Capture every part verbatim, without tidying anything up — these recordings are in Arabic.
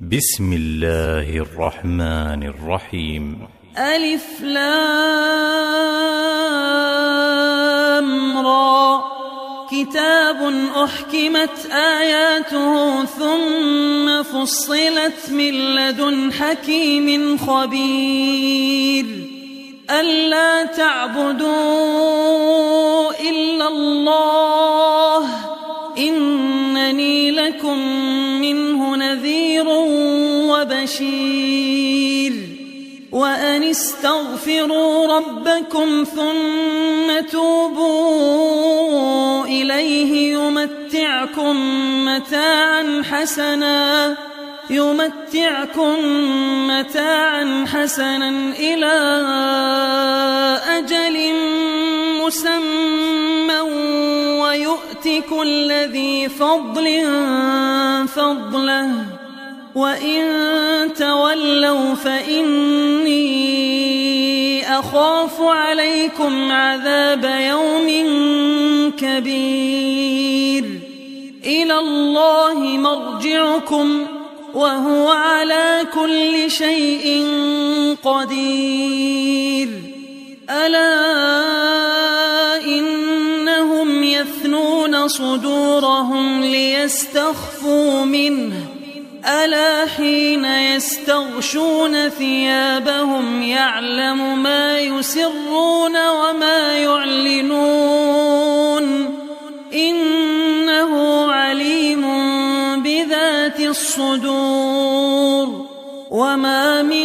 بسم الله الرحمن الرحيم. ألف لام را كتاب أحكمت آياته ثم فصلت من لدن حكيم خبير ألا تعبدوا إلا الله إنني لكم منه نذير وبشير وأن استغفروا ربكم ثم توبوا إليه يمتعكم متاعا حسنا يمتعكم متاعا حسنا إلى أجل مسمى ويؤت كل ذي فضل فضله وإن تولوا فإني أخاف عليكم عذاب يوم كبير إلى الله مرجعكم وهو على كل شيء قدير ألا إنهم يثنون صدورهم ليستخفوا منه ألا حين يستغشون ثيابهم يعلم ما يسرون وما يعلنون إنه عليم بذات الصدور وما من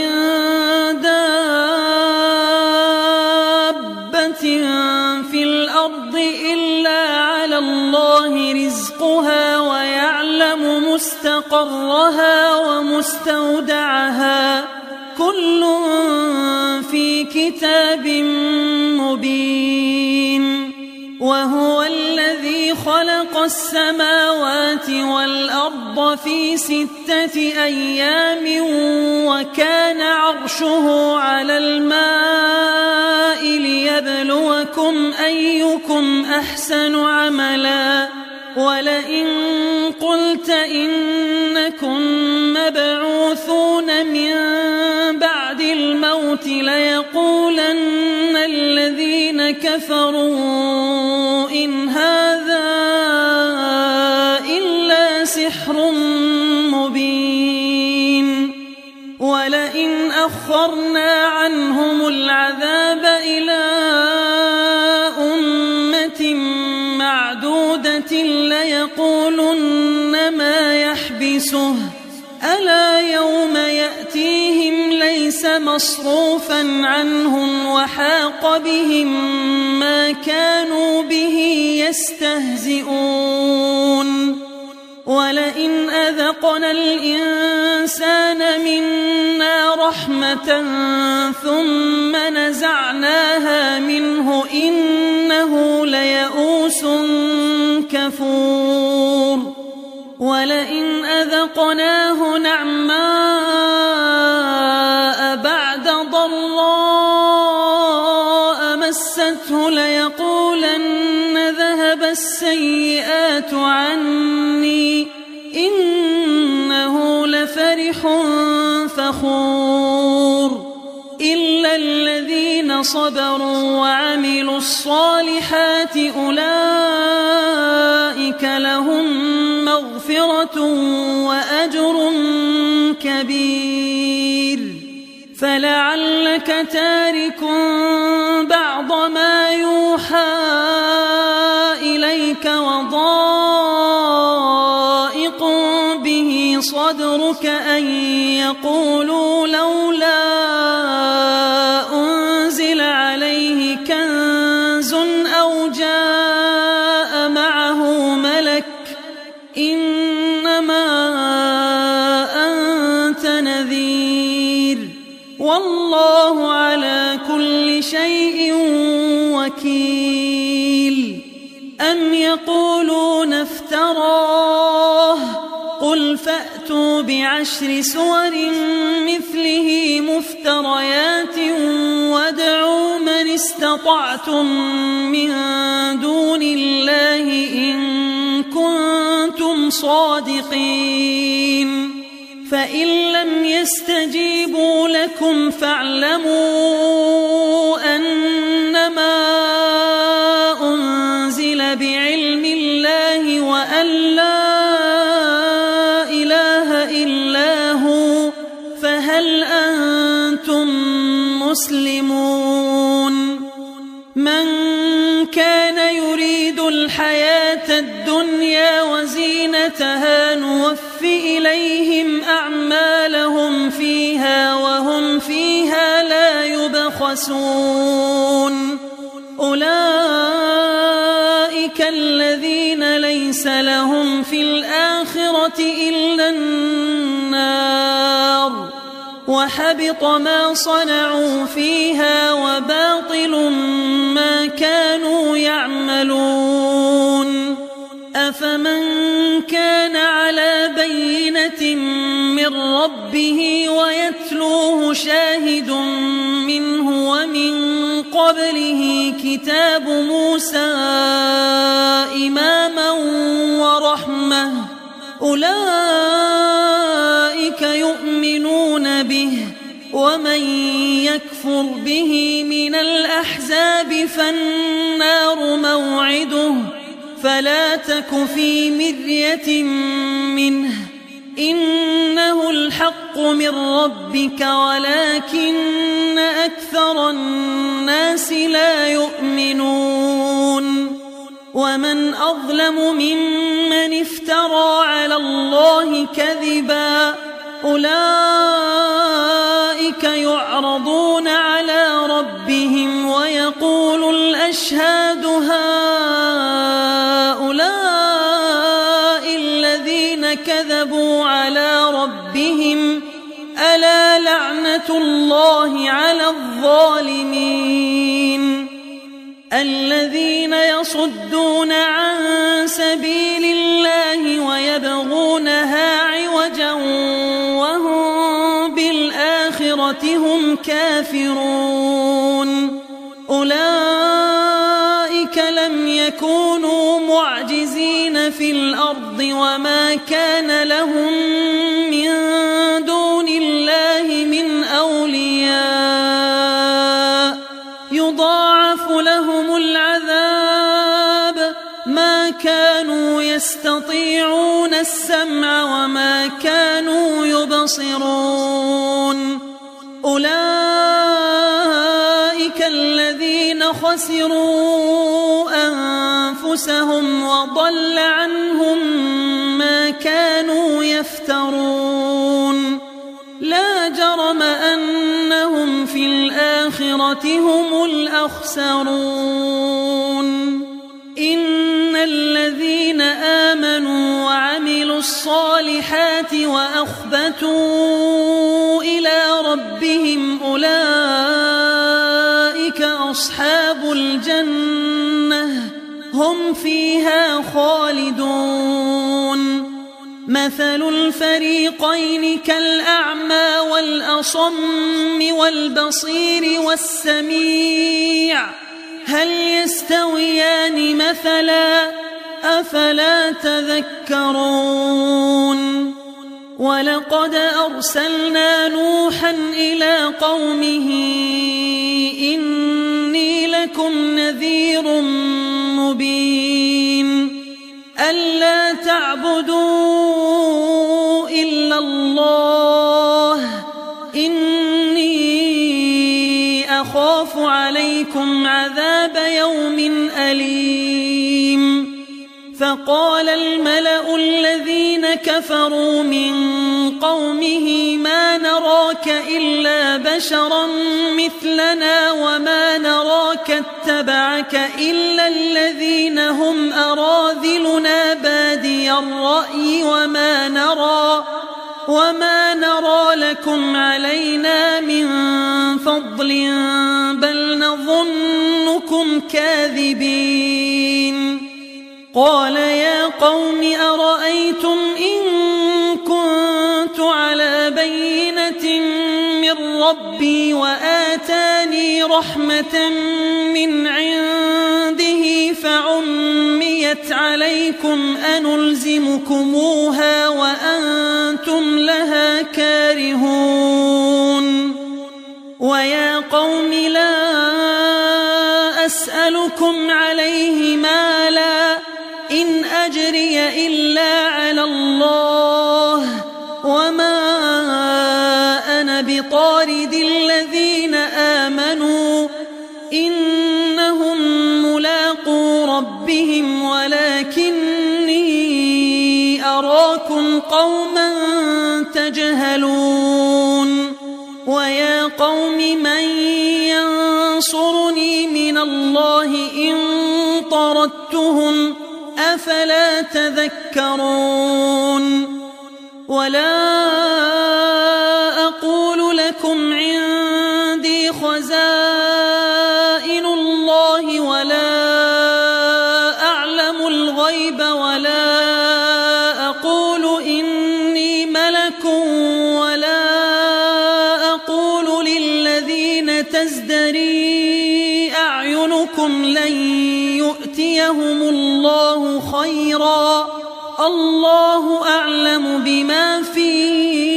دابة في الأرض إلا على الله رزقها ويعلم مستقرها ومستودعها كل في كتاب مبين وهو الذي خلق السماوات والأرض في ستة أيام وكان عرشه على الماء ليبلوكم أيكم أحسن عملا ولئن قلت إنكم مبعوثون من بعد الموت ليقولن الذين كفروا إن هذا إلا سحر مبين ولئن أخرنا عنهم العذاب إلى أمة معدودة ليقولن ما يحبسه ألا يوم يأتيهم ليس مصروفا عنهم وحاق بهم ما كانوا به يستهزئون ولئن أذقنا الإنسان منا رحمة ثم نزعناها منه إنه ليئوس كفور ولئن أذقناه نعماء بعد ضراء مسته ليقولن ذهب السيئات عني إنه لفرح فخور إلا الذين صبروا وعملوا الصالحات أولئك لهم مغفرة وأجر كبير فلعلك تارك بعض ما يوحى إليك وضائق به صدرك أن يقولوا لولا أنزل عليه كنز أو جاء معه ملك إنما أنت نذير والله على كل شيء وكيل أم يقولون افتراه قل فأتوا بعشر سور مثله مفتريات وادعوا من استطعتم من دون الله إن كنتم صادقين فإن لم يستجيبوا لكم فاعلموا أنما أنزل بعلم الله وأن لا إله إلا هو فهل أنتم مسلمون من كان يريد الحياة الدنيا وزينتها نوف إليهم أعمالهم فيها وهم فيها لا يبخسون أولئك الذين ليس لهم في الآخرة إلا النار وحبط ما صنعوا فيها وباطل ما كانوا يعملون أفمن كان على بينة من ربه ويتلوه شاهد منه ومن قبله كتاب موسى إماما ورحمة أولئك يؤمنون به ومن يكفر به من الأحزاب فالنار موعده فلا تك في مرية منه إنه الحق من ربك ولكن أكثر الناس لا يؤمنون ومن أظلم ممن افترى على الله كذبا أولئك يعرضون على ربهم ويقول الأشهاد هؤلاء الذين كذبوا على ربهم ألا لعنة الله على الظالمين الذين يصدون عن سبيل الله ويبغونها عوجا وهم بالآخرة هم كافرون أولئك لم يكونوا معجزين في الأرض وما كان لهم من دون الله من أولياء يضاعف لهم العذاب ما كانوا يستطيعون السمع وما كانوا يبصرون أولئك الذين خسروا أنفسهم وضل عنهم ما كانوا يفترون لا جرم أنهم في الآخرة هم الأخسرون إن الذين آمنوا وعملوا الصالحات وأخبتوا إلى ربهم أولئك أصحاب الجنة هم فيها خالدون مثل الفريقين كالأعمى والأصم والبصير والسميع هل يستويان مثلا أفلا تذكرون ولقد أرسلنا نوحا إلى قومه إني لكم نذير مبين ألا تعبدوا إلا الله إني أخاف عليكم عذاب يوم أليم فقال الملأ الذين كفروا من قومه ما نراك إلا بشرا مثلنا وما نراك اتبعك إلا الذين هم أراذلنا بادي الرأي وما نرى وما نرى لكم علينا من فضل بل نظنكم كاذبين قال يا قوم أرأيتم إن كنت على بينة من ربي وآتاني رحمة من عنده فعميت عليكم أنلزمكموها وأنتم لها كارهون ويا قوم لا أسألكم عليه مالا إن أجري إلا على الله وما أنا بطارد الذين آمنوا إنهم ملاقو ربهم ولكني أراكم قوما تجهلون ويا قوم من ينصرني من الله إن طردتهم أفلا تذكرون ولا أقول لكم عندي خزائن الله ولا أعلم الغيب ولا أقول إني ملك ولا أقول للذين تزدري أعينكم لن يؤتيهم الله خيرا الله أعلم بما في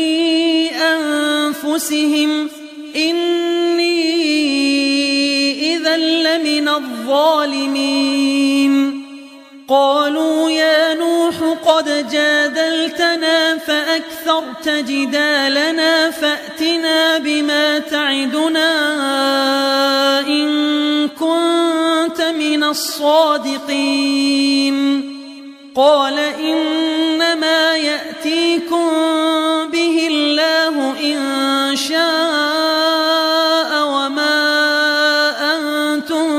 أنفسهم إني إذا لمن الظالمين قالوا يا نوح قد جادلتنا فأكثرت جدالنا فأتنا بما تعدنا إن كنت من الصادقين قال إنما يأتيكم به الله إن شاء وما أنتم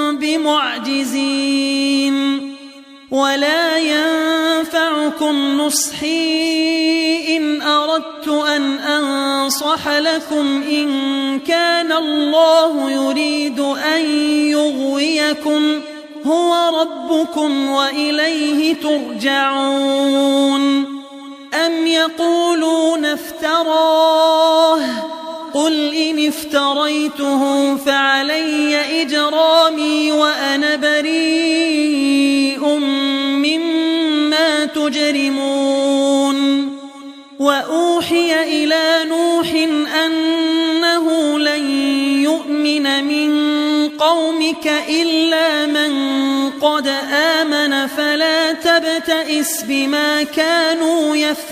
بمعجزين ولا ينفعكم نصحي إن أردت أن أنصح لكم إن كان الله يريد أن يغويكم هو ربكم وإليه ترجعون أم يقولون افتراه قل إن افتريته فعلي إجرامي وأنا بريء مما تجرمون وأوحي إلى نوح أنه لن يؤمن من قومك إلا من قد آمن فلا تبتئس بما كانوا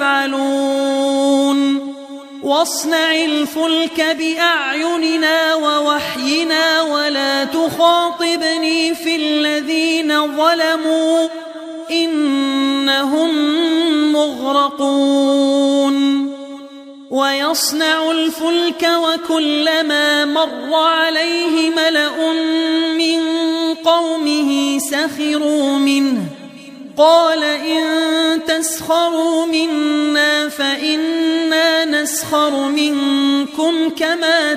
يفعلون واصنع الفلك بأعيننا ووحينا ولا تخاطبني في الذين ظلموا إنهم مغرقون ويصنع الفلك وكلما مر عليه ملأ من قومه سخروا منه قال إن تسخروا منا فإنا نسخر منكم كما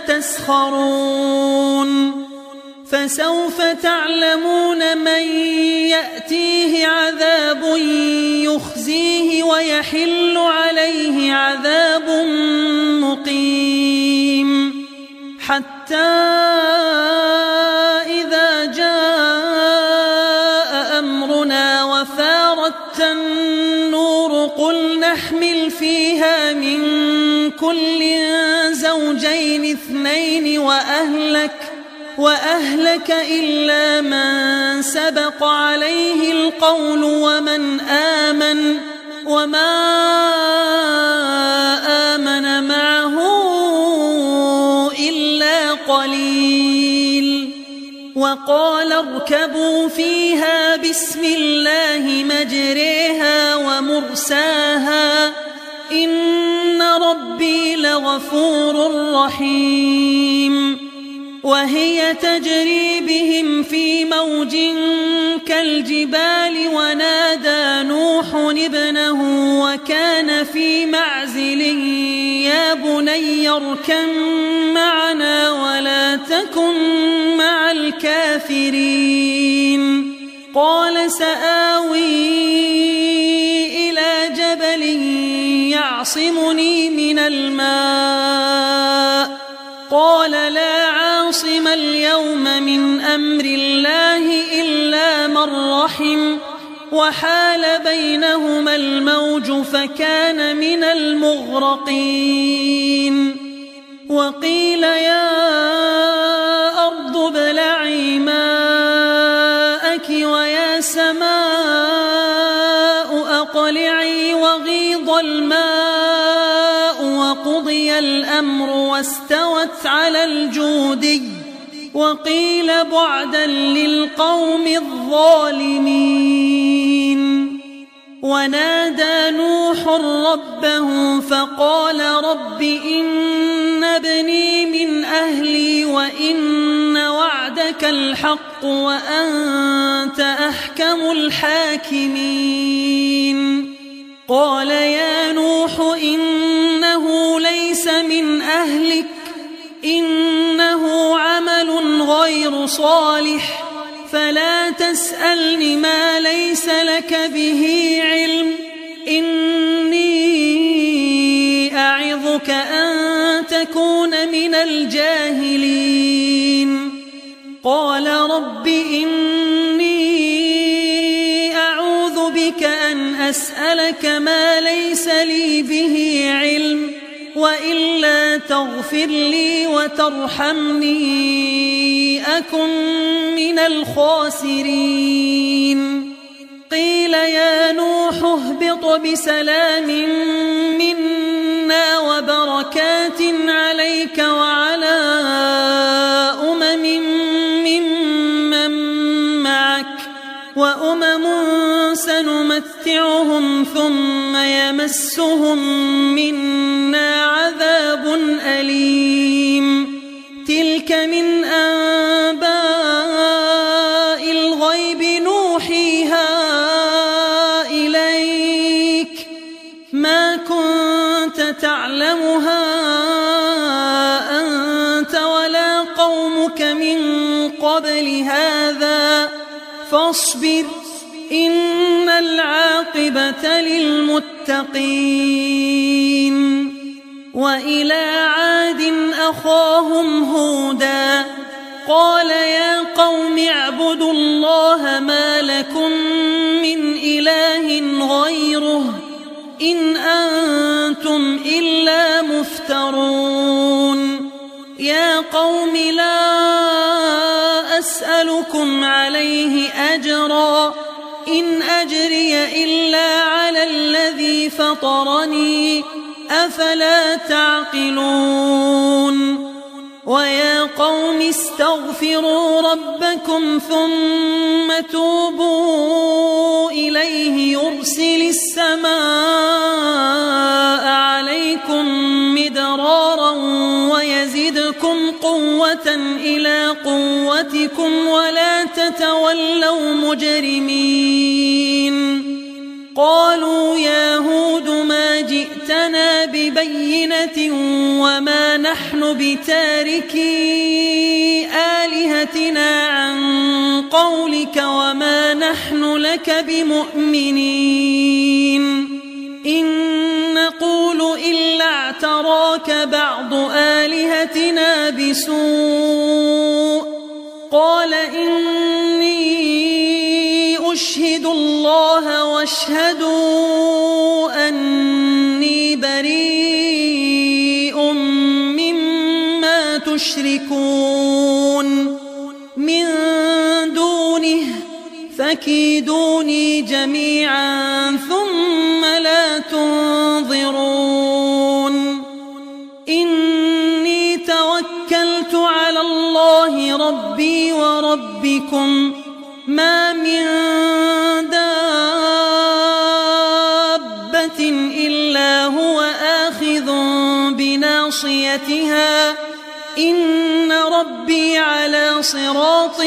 تسخرون فسوف تعلمون من يأتيه عذاب يخزيه ويحل عليه عذاب مقيم حتى إذا جاء أمرنا وفارت النور قل نحمل فيها من كل زوجين اثنين وأهلك وأهلك إلا من سبق عليه القول ومن آمن وما آمن معه إلا قليل وقال اركبوا فيها بسم الله مجريها ومرساها إن ربي لغفور رحيم وهي تجري بهم في موج كالجبال ونادى نوح ابنه وكان في معزل يا بني اركب معنا ولا تكن مع الكافرين قال سآوي إلى جبل يعصمني من الماء قال لا عاصم اليوم من أمر الله إلا من رحم وحال بينهما الموج فكان من المغرقين وقيل يا أرض ابلعي ماءك ويا سماء أقلعي وغيض الماء وقضي الأمر واستوت على الجودي وقيل بعدا للقوم الظالمين ونادى نوح ربه فقال رب إن ابني من أهلي وإن وعدك الحق وأنت أحكم الحاكمين قال يا نوح إنه ليس من أهلك إنه عمل غير صالح فلا تسألني ما ليس لك به علم إني أعظك أن تكون من الجاهلين قال رب إني أعوذ بك أن أسألك ما ليس لي به علم وإلا تغفر لي وترحمني أكن من الخاسرين قيل يا نوح اهبط بسلام منا وبركات عليك وعلى أمم ممن معك وأمم سنمتعهم ثم يمسهم منا عذاب أليم تلك من أنباء الغيب نوحيها إليك ما كنت تعلمها أنت ولا قومك من قبل هذا فاصبر إن العاقبة للمتقين وإلى عاد أخاهم هودا قال يا قوم اعبدوا الله ما لكم من إله غيره إن أنتم إلا مفترون يا قوم لا أسألكم عليه أجرا إن أجري إلا على الذي فطرني أفلا تعقلون ويا قوم استغفروا ربكم ثم توبوا إليه يرسل السماء عليكم مدرارا ويزدكم قوة إلى قوتكم ولا تتولوا مجرمين قالوا يا هود ما جئتنا ببينة وما نحن بتاركي آلهتنا عن قولك وما نحن لك بمؤمنين إن نقول إلا اعتراك بعض آلهتنا بسوء قال إني أشهد الله واشهدوا أني بريء مما تشركون من دونه فكيدوني جميعا ثم لا تنظرون إني توكلت على الله ربي وربكم ما من دابة إلا هو آخذ بناصيتها إن ربي على صراط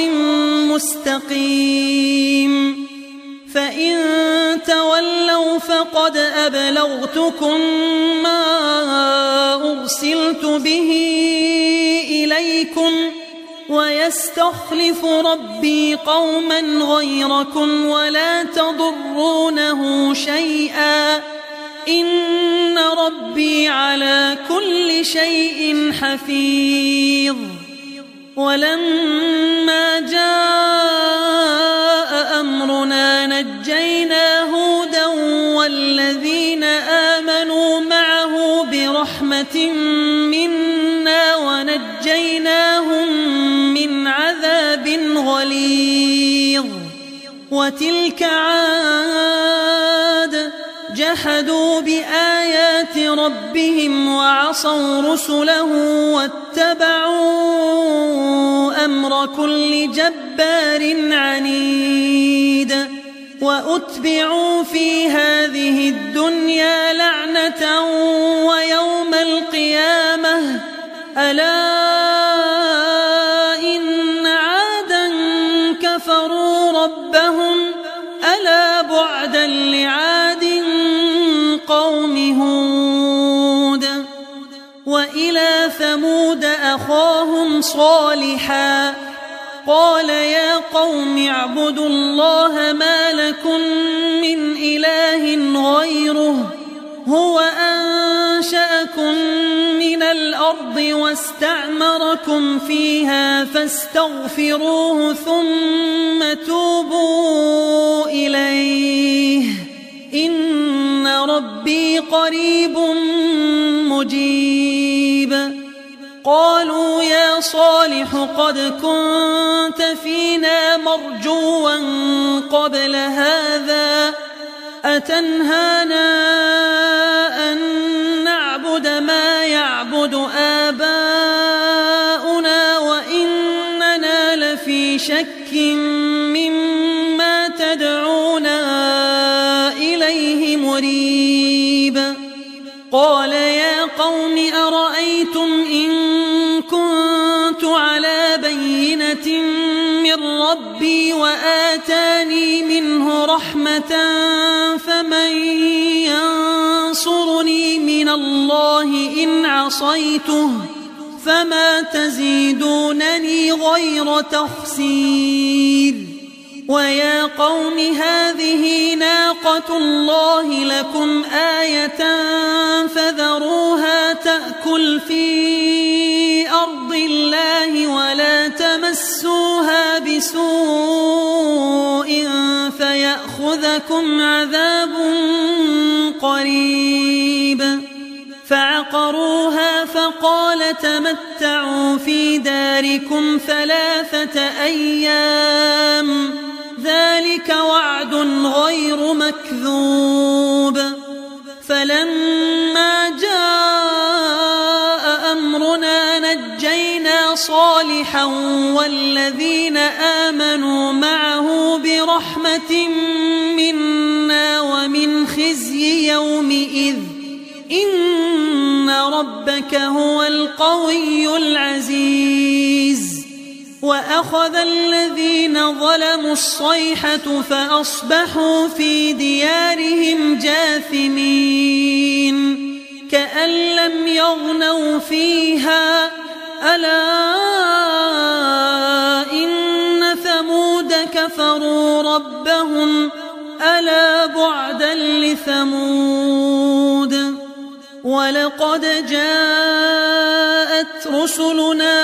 مستقيم فإن تولوا فقد أبلغتكم ما أرسلت به إليكم ويستخلف ربي قوما غيركم ولا تضرونه شيئا إن ربي على كل شيء حفيظ ولما جاء أمرنا نجينا هودا والذين آمنوا معه برحمة منا ونجيناهم من عذاب غليظ وتلك عاد جحدوا بآيات ربهم وعصوا رسله واتبعوا أمر كل جبار عنيد وأتبعوا في هذه الدنيا لعنة ويوم القيامة ألا إن عادا كفروا ربهم ألا بعدا لعاد قوم هود وإلى ثمود أخاهم صالحا قال يا قوم اعبدوا الله ما لكم من إله غيره هو أنشأكم من الأرض واستعمركم فيها فاستغفروه ثم توبوا إليه إن ربي قريب مجيب قالوا يا صالح قد كنت فينا مرجوا قبل هذا أتنهانا أن نعبد ما يعبد آباؤنا وإننا لفي شك مما تدعونا إليه مريب قال يا قوم أرأيتم إن كنت على بينة من ربي وآتاني منه رحمة فمن ينصرني من الله إن عصيته فما تزيدونني غير تخسير ويا قوم هذه ناقة الله لكم آية فذروها تأكل في أرض الله ولا تمسوها بسوء فيأخذكم عذاب قريب فعقروها فقال تمتعوا في داركم ثلاثة أيام ذلك وعد غير مكذوب فلما جاء أمرنا نجينا صالحا والذين آمنوا معه برحمة منا ومن خزي يومئذ إن ربك هو القوي العزيز وأخذ الذين ظلموا الصيحة فأصبحوا في ديارهم جاثمين كأن لم يغنوا فيها ألا إن ثمود كفروا ربهم ألا بعدا لثمود ولقد جاءت رسلنا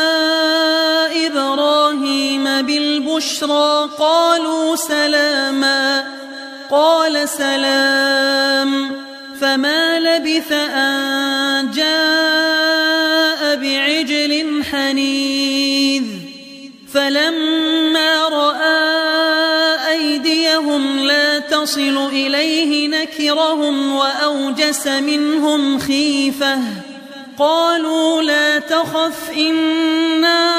إبراهيم بالبشرى قالوا سلاما قال سلام فما لبث أن جاء بعجل حنيذ فلما رأى أيديهم لا تصل إليه نكرهم وأوجس منهم خيفة قالوا لا تخف إنا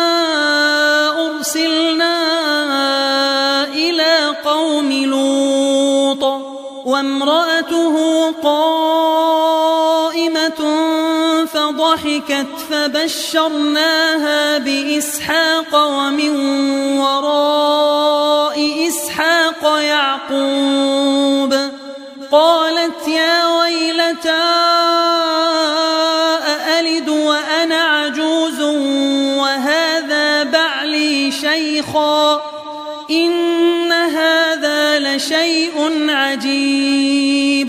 أرسلنا إلى قوم لوط وامرأته قائمة فضحكت فبشرناها بإسحاق ومن وراء إسحاق يعقوب قالت يا ويلتى أألد وأنا عجوز وهذا بعلي شيخا إن هذا لشيء عجيب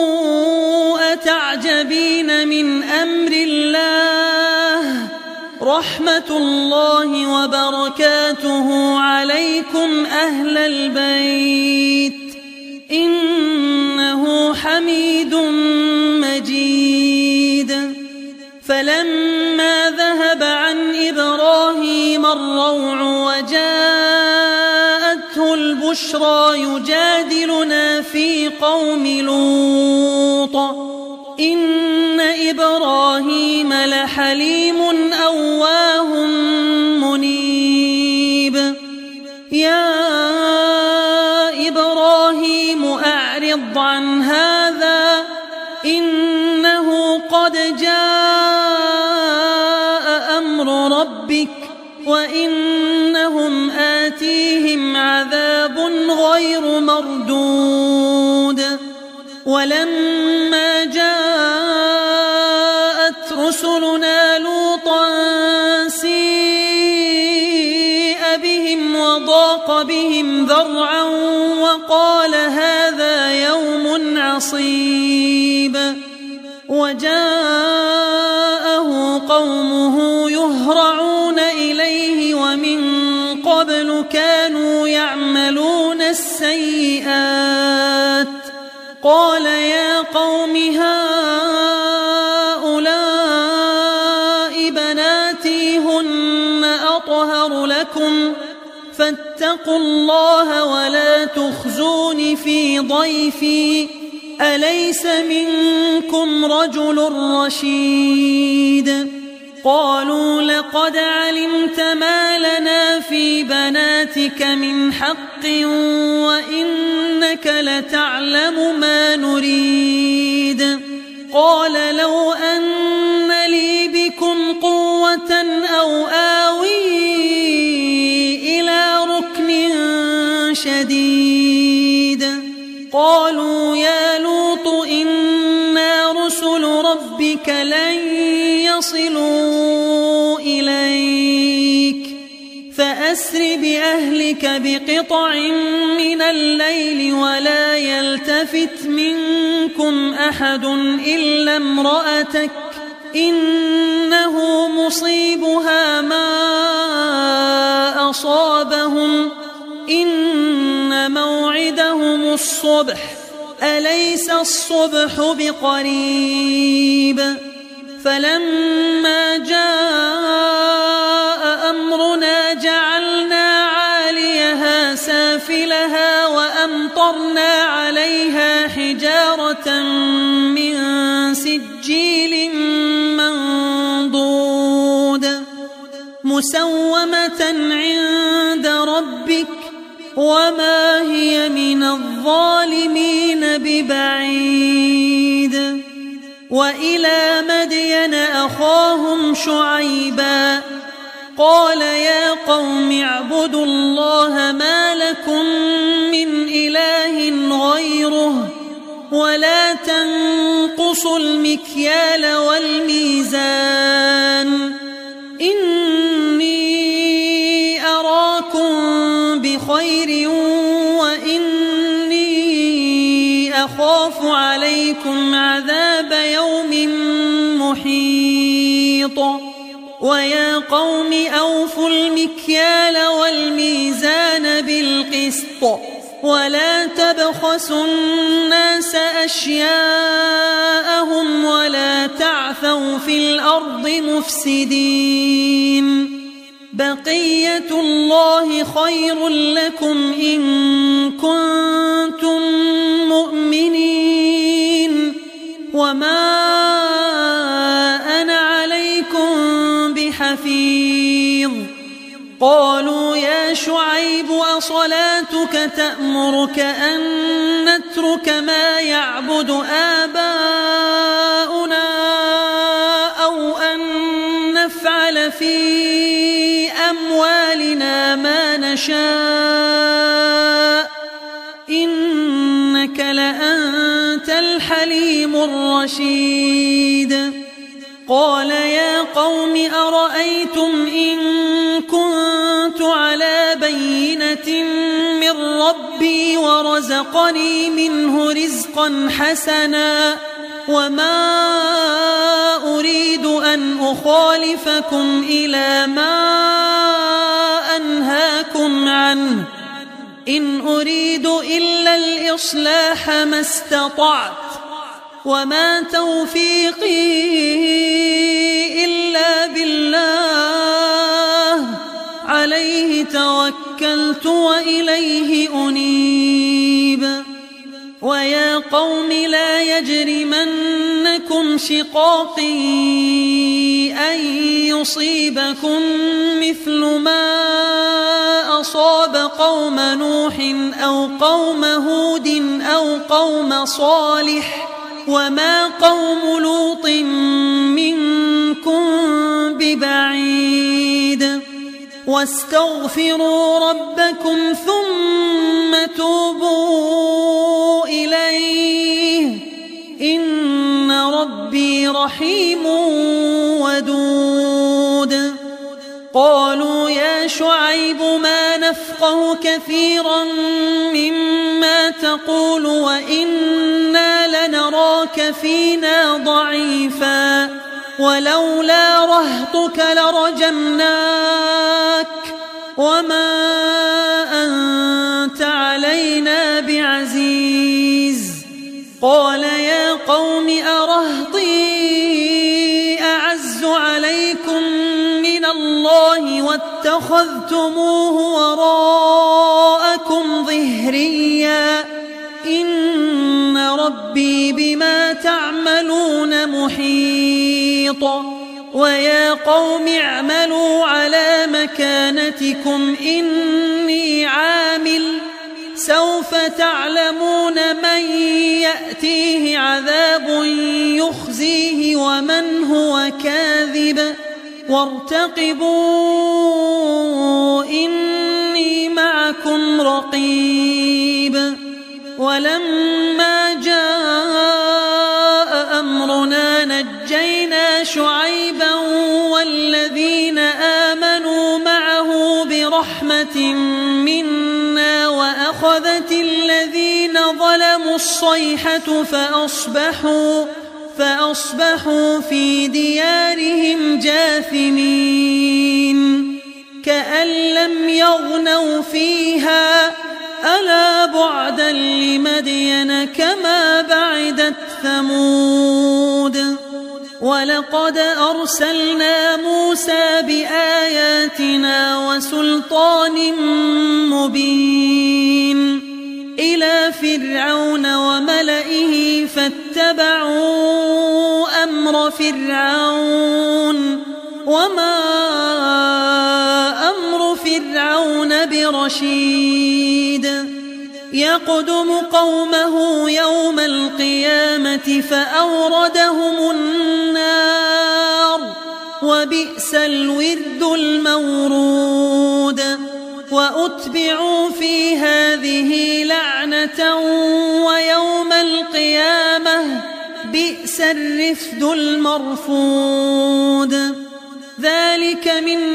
قالوا أتعجبين من أمر الله رحمة الله وبركاته عليكم أهل البيت إنه حميد مجيد. فلما ذهب عن إبراهيم الروع وجاءته البشرى يجادلنا في قوم لوط إن إبراهيم لحليم أواه منيب. يا إبراهيم أعرض عن هذا إنه قد جاء أمر ربك وإنهم آتيهم عذاب غير مردود. ولما جاءت رسلنا لوطا سيء بهم وضاق بهم ذرعا وقال هذا يوم عصيب. وجاءه قومه يهرعون إليه ومن قبل كانوا يعملون السيئات. قال يا قوم هؤلاء بناتي هن أطهر لكم فاتقوا الله ولا تخزون في ضيفي أليس منكم رجل رشيد. قالوا لقد علمت ما لنا في بناتك من حق وإنك لتعلم ما نريد. قال لو أن لي بكم قوة أو آوي إلى ركن شديد. قالوا يا لوط إنا رسل ربك لن يصلوا إليك فأسر بأهلك بقطع من الليل ولا يلتفت منكم أحد إلا امرأتك إنه مصيبها ما أصابهم إن موعدهم الصبح أليس الصبح بقريب. فلما جاء أمرنا جعلنا عاليها سافلها وأمطرنا عليها حجارة من سجيل منضود مسومة عند ربك وما هي من الظالمين ببعيد. وإلى مدين أخاهم شعيبا قال يا قوم اعبدوا الله ما لكم من إله غيره ولا تنقصوا المكيال والميزان إني أراكم بخير وإني أخاف عليكم عذاب يوم محيط. ويا قوم أوفوا المكيال والميزان بالقسط ولا تبخسوا الناس أشياءهم ولا تعثوا في الأرض مفسدين. بقية الله خير لكم إن كنتم مؤمنين وما أنا عليكم بحفيظ. قالوا يا شعيب أصلاتك تأمرك أن نترك ما يعبد آباؤنا أو أن نفعل في أموالنا ما نشاء إنك لأنت الحليم الرشيد. قال يا قوم أرأيتم إن كنت على بينة من ربي ورزقني منه رزقا حسنا وما أريد أن أخالفكم إلى ما أنهاكم عنه إن أريد إلا الإصلاح ما استطعت وما توفيقي إلا بالله عليه توكلت وإليه أنيب ويا قوم لا يجرمنكم شقاقي أن يصيبكم مثل ما أصاب قوم نوح أو قوم هود أو قوم صالح وما قوم لوط منكم ببعيد واستغفروا ربكم ثم توبوا إليه إن ربي رحيم ودود قالوا يا شعيب ما نفقه كثيرا مما تقول وإنا لنراك فينا ضعيفا ولولا رهطك لرجمناك وما أنت علينا بعزيز قال يا قوم أرهطي أعز عليكم من الله واتخذتموه وراءكم ظهريا إن ربي بما تعملون محيط ويا قوم اعملوا على مكانتكم إني عامل سوف تعلمون من يأتيه عذاب يخزيه ومن هو كاذب وارتقبوا إني معكم رقيب ولما جاء أمرنا نجينا شعيبا والذين آمنوا معه برحمة منا وأخذت الذين ظلموا الصيحة فأصبحوا فأصبحوا في ديارهم جاثمين كأن لم يغنوا فيها ألا بعدا لمدين كما بعدت ثمود ولقد أرسلنا موسى بآياتنا وسلطان مبين إلى فرعون وملئه فاتبعوا أمر فرعون وما أمر فرعون برشيد يقدم قومه يوم القيامة فأوردهم النار وبئس الورد المورود وأتبعوا في هذه لعنة ويوم القيامة بئس الرفد المرفود ذلك من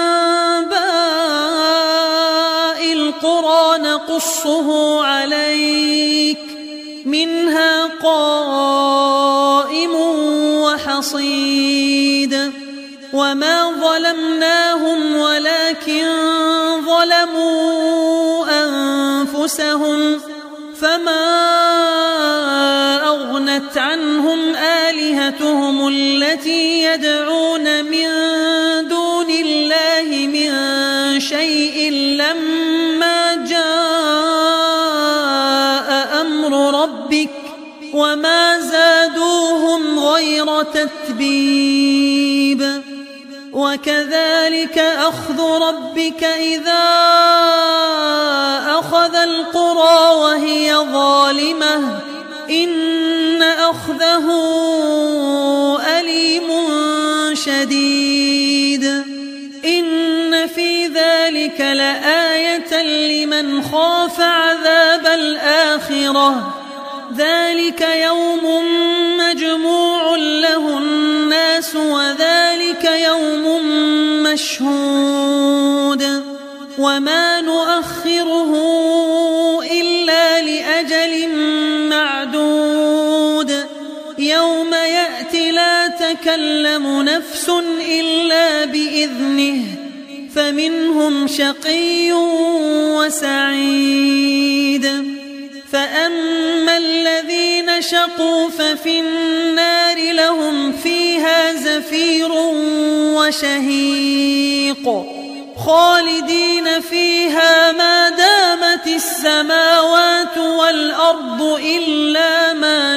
أنباء القرى نقصه عليك منها قائم وحصيد وما ظلمناهم ولكن ظلموا أنفسهم فما أغنت عنهم آلهتهم التي يدعون من دون الله من شيء لما جاء أمر ربك وما زادوهم غير تتبيب وكذلك أخذ ربك إذا أخذ القرى وهي ظالمة إن أخذه أليم شديد إن في ذلك لآية لمن خاف عذاب الآخرة ذلك يوم مجموع له الناس وذلك يوم مشهود وما نؤخره إلا لأجل معدود يوم يأتي يأت لا تكلم نفس إلا بإذنه فمنهم شقي وسعيد فأما الذين شقوا ففي النار لهم فيها زفير وشهيق خالدين فيها ما دامت السماوات والأرض إلا ما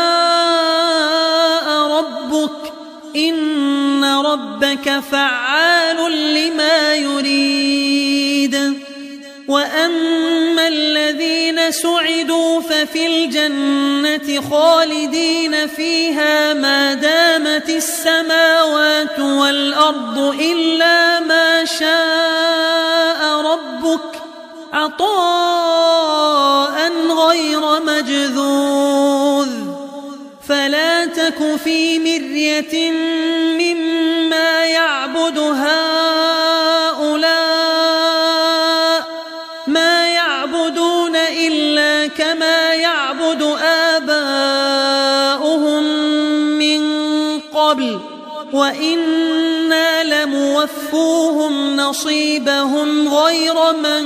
شاء ربك إن ربك فعال لما يريد وأما الذين سعدوا ففي الجنة خالدين فيها ما دامت السماوات والأرض إلا ما شاء ربك عطاء غير مجذوذ فلا تك في مرية مما يعبد هؤلاء ما يعبدون إلا كما يعبد آباؤهم من قبل وإنا لموفوهم نصيبهم غير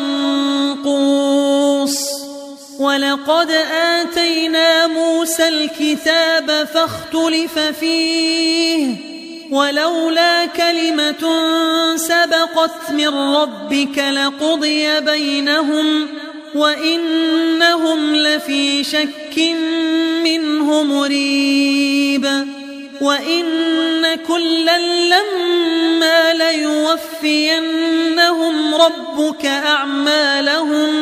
منقوص ولقد آتينا موسى الكتاب فاختلف فيه ولولا كلمة سبقت من ربك لقضي بينهم وإنهم لفي شك منه مريب وإن كلا لما ليوفينهم ربك أعمالهم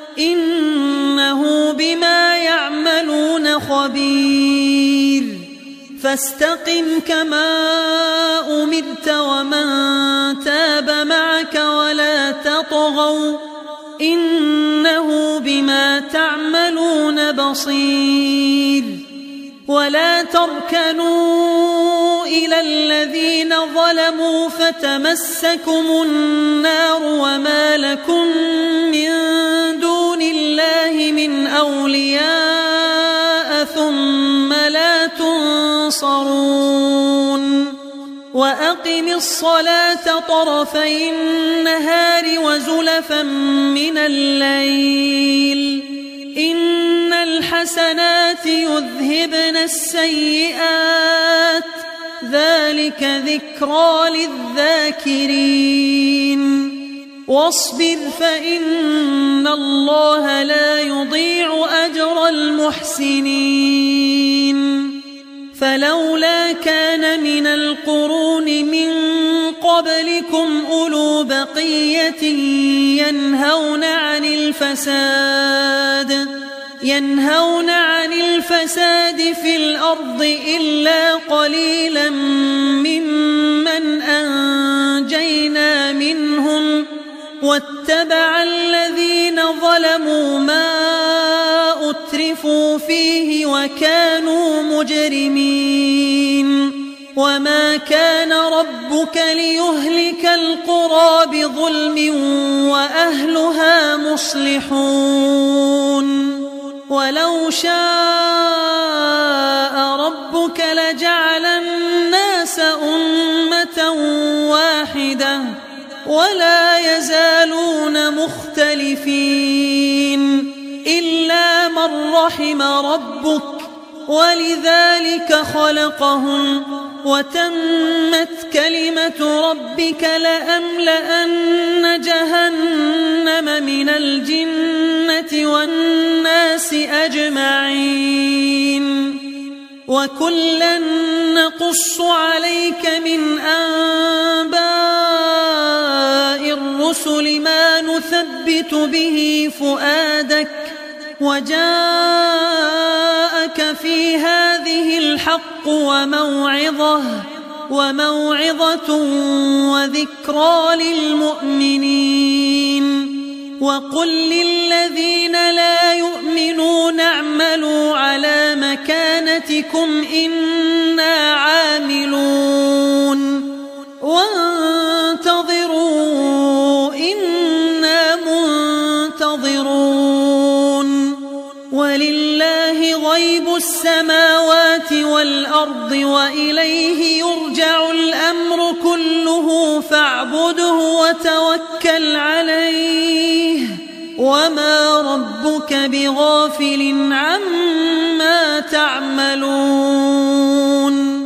إنه بما يعملون خبير فاستقم كما أمرت ومن تاب معك ولا تطغوا إنه بما تعملون بصير ولا تركنوا إلى الذين ظلموا فتمسكم النار وما لكم من دون الله من أولياء ثم لا تنصرون وأقم الصلاة طرفي النهار وزلفا من الليل إن الحسنات يذهبن السيئات ذلك ذكرى للذاكرين واصبر فإن الله لا يضيع أجر المحسنين فلولا كان من القرون من قبلكم أولو بقية ينهون عن الفساد ينهون عن الفساد في الأرض إلا قليلا ممن أنجينا منهم واتبع الذين ظلموا ما أترفوا فيه وكانوا مجرمين وما كان ربك ليهلك القرى بظلم وأهلها مصلحون ولو شاء ربك لجعل الناس أمة واحدة ولا يزالون مختلفين إلا من رحم ربك ولذلك خلقهم وتمت كلمة ربك لأملأن جهنم من الجنة والناس أجمعين وكلا نقص عليك من أنباء الرسل ما نثبت به فؤادك وجاءك في هذه الحق وموعظة وموعظة وذكرى للمؤمنين وقل للذين لا يؤمنون اعملوا على مكانتكم إنا عاملون وانتظروا إنا منتظرون ولله غيب السماوات والأرض وإليه يرجع الأمر كله فاعبده وتوكل عليه وما ربك بغافل عما تعملون